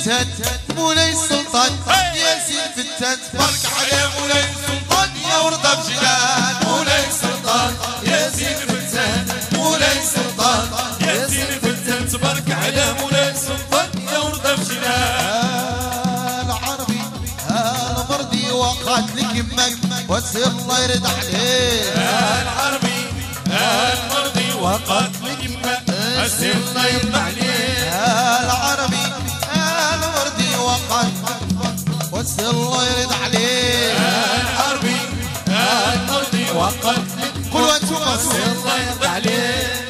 فتان مولاي السلطان ياسين فتان تبارك على مولاي السلطان يا ورده بجنان مولاي السلطان ياسين فتان مولاي السلطان ياسين فتان تبارك على مولاي السلطان يا ورده بجنان العربي المرضي وقعت لك يمك وسير الله يرد عليه العربي المرضي وقعت لك يمك وسير الله يرد عليه العربي المرضي وقعت وسير الله يرد عليه العربي المرضي وقعت لك كل وانتم وسير الله يرد عليه